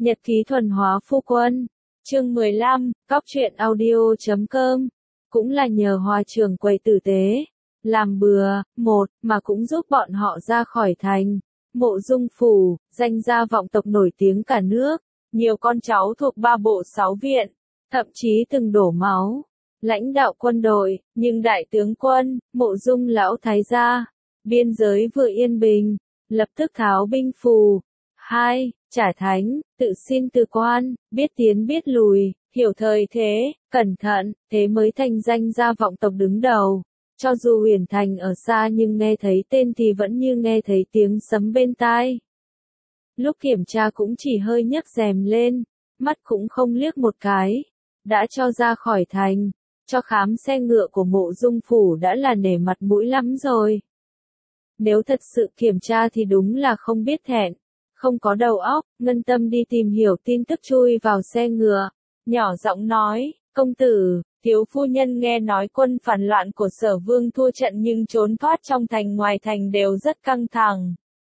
Nhật ký thuần hóa phu quân. Chương 15, Cóc truyện audio.com. Cũng là nhờ Hòa trưởng quầy tử tế, làm bừa, mà cũng giúp bọn họ ra khỏi thành. Mộ Dung phủ, danh gia vọng tộc nổi tiếng cả nước, nhiều con cháu thuộc 3 bộ 6 viện, thậm chí từng đổ máu, lãnh đạo quân đội, nhưng đại tướng quân, Mộ Dung lão thái gia, biên giới vừa yên bình, lập tức tháo binh phù. 2. Trả thánh, tự xin từ quan, biết tiến biết lùi, hiểu thời thế, cẩn thận, thế mới thành danh gia vọng tộc đứng đầu. Cho dù Uyển Thành ở xa nhưng nghe thấy tên thì vẫn như nghe thấy tiếng sấm bên tai. Lúc kiểm tra cũng chỉ hơi nhấc rèm lên, mắt cũng không liếc một cái, đã cho ra khỏi thành, cho khám xe ngựa của Mộ Dung phủ đã là nể mặt mũi lắm rồi. Nếu thật sự kiểm tra thì đúng là không biết thẹn, không có đầu óc. Ngân Tâm đi tìm hiểu tin tức chui vào xe ngựa, nhỏ giọng nói, công tử, thiếu phu nhân nghe nói quân phản loạn của Sở Vương thua trận nhưng trốn thoát trong thành ngoài thành đều rất căng thẳng.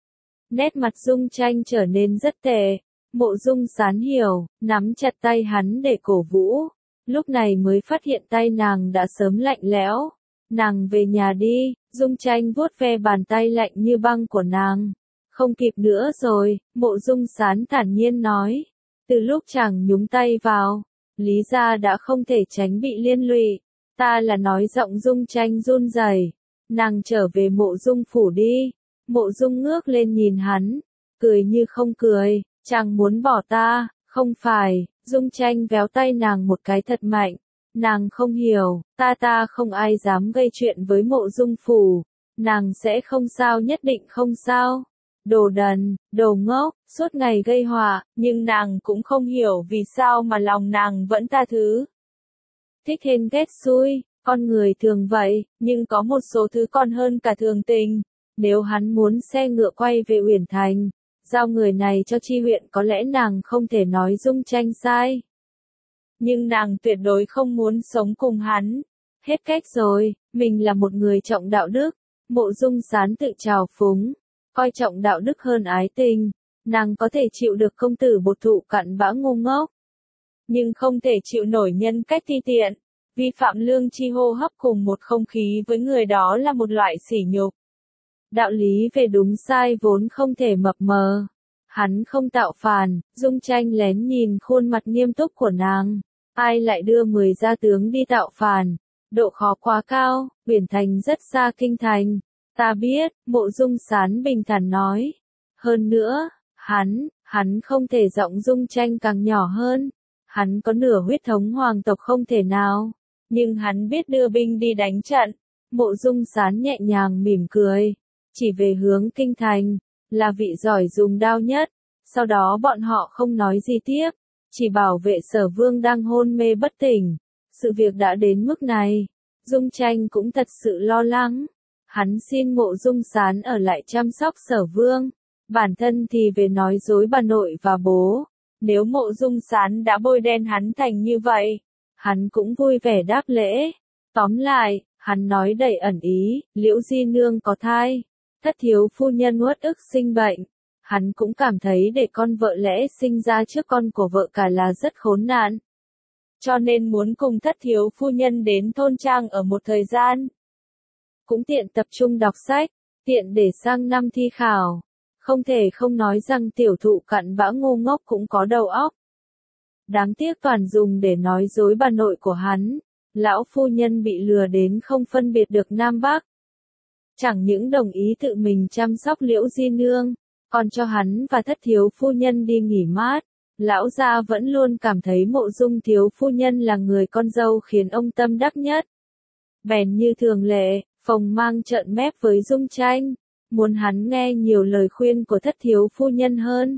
Nét mặt Dung Tranh trở nên rất tệ, Mộ Dung Sán hiểu, nắm chặt tay hắn để cổ vũ, lúc này mới phát hiện tay nàng đã sớm lạnh lẽo. Nàng về nhà đi. Dung Tranh vuốt ve bàn tay lạnh như băng của nàng. Không kịp nữa rồi, Mộ Dung Sán thản nhiên nói. Từ lúc chàng nhúng tay vào, Lý gia đã không thể tránh bị liên lụy. Ta là nói giọng Dung Tranh run rẩy. Nàng trở về Mộ Dung phủ đi. Mộ Dung ngước lên nhìn hắn, cười như không cười. Chàng muốn bỏ ta, không phải. Dung Tranh véo tay nàng một cái thật mạnh. Nàng không hiểu, ta không ai dám gây chuyện với Mộ Dung phủ. Nàng sẽ không sao, nhất định không sao. Đồ đần, đồ ngốc, suốt ngày gây họa, nhưng nàng cũng không hiểu vì sao mà lòng nàng vẫn tha thứ. Thích hên ghét xui, con người thường vậy, nhưng có một số thứ còn hơn cả thường tình. Nếu hắn muốn xe ngựa quay về Uyển Thành, giao người này cho Chi huyện, có lẽ nàng không thể nói Dung Tranh sai. Nhưng nàng tuyệt đối không muốn sống cùng hắn. Hết cách rồi, mình là một người trọng đạo đức. Mộ Dung Sán tự trào phúng, coi trọng đạo đức hơn ái tình. Nàng có thể chịu được công tử bột thụ cặn bã ngu ngốc, nhưng không thể chịu nổi nhân cách ti tiện, vi phạm lương tri hô hấp cùng một không khí với người đó là một loại sỉ nhục. Đạo lý về đúng sai vốn không thể mập mờ. Hắn không tạo phản. Dung Tranh lén nhìn khuôn mặt nghiêm túc của nàng. Ai lại đưa 10 gia tướng đi tạo phản? Độ khó quá cao, Uyển Thành rất xa kinh thành. Ta biết, Mộ Dung Sán bình thản nói. Hơn nữa, hắn không thể giọng Dung Tranh càng nhỏ hơn. Hắn có nửa huyết thống hoàng tộc không thể nào. Nhưng hắn biết đưa binh đi đánh trận. Mộ Dung Sán nhẹ nhàng mỉm cười. Chỉ về hướng kinh thành, là vị giỏi dùng đao nhất. Sau đó bọn họ không nói gì tiếp, chỉ bảo vệ Sở Vương đang hôn mê bất tỉnh. Sự việc đã đến mức này, Dung Tranh cũng thật sự lo lắng. Hắn xin Mộ Dung Sán ở lại chăm sóc Sở Vương, bản thân thì về nói dối bà nội và bố. Nếu Mộ Dung Sán đã bôi đen hắn thành như vậy, hắn cũng vui vẻ đáp lễ. Tóm lại, hắn nói đầy ẩn ý, Liễu Di Nương có thai, thất thiếu phu nhân uất ức sinh bệnh. Hắn cũng cảm thấy để con vợ lẽ sinh ra trước con của vợ cả là rất khốn nạn. Cho nên muốn cùng thất thiếu phu nhân đến thôn trang ở một thời gian. Cũng tiện tập trung đọc sách, tiện để sang năm thi khảo. Không thể không nói rằng tiểu thụ cặn bã ngu ngốc cũng có đầu óc. Đáng tiếc toàn dùng để nói dối bà nội của hắn. Lão phu nhân bị lừa đến không phân biệt được Nam Bắc. Chẳng những đồng ý tự mình chăm sóc Liễu Di Nương, còn cho hắn và thất thiếu phu nhân đi nghỉ mát. Lão gia vẫn luôn cảm thấy Mộ Dung thiếu phu nhân là người con dâu khiến ông tâm đắc nhất. Bèn như thường lệ, phồng mang trợn mép với Dung Tranh, muốn hắn nghe nhiều lời khuyên của thất thiếu phu nhân hơn.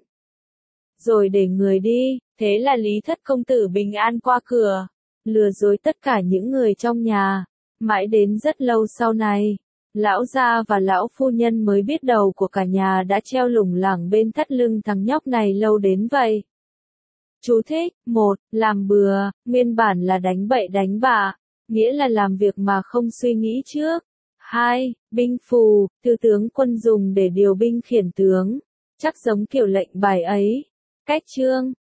Rồi để người đi, thế là Lý thất công tử bình an qua cửa, lừa dối tất cả những người trong nhà. Mãi đến rất lâu sau này, lão gia và lão phu nhân mới biết đầu của cả nhà đã treo lủng lẳng bên thắt lưng thằng nhóc này lâu đến vậy. Chú thích: 1. Làm bừa, nguyên bản là đánh bậy đánh bạ, nghĩa là làm việc mà không suy nghĩ trước. 2. Binh phù, từ tướng quân dùng để điều binh khiển tướng, chắc giống kiểu lệnh bài ấy. Cách chương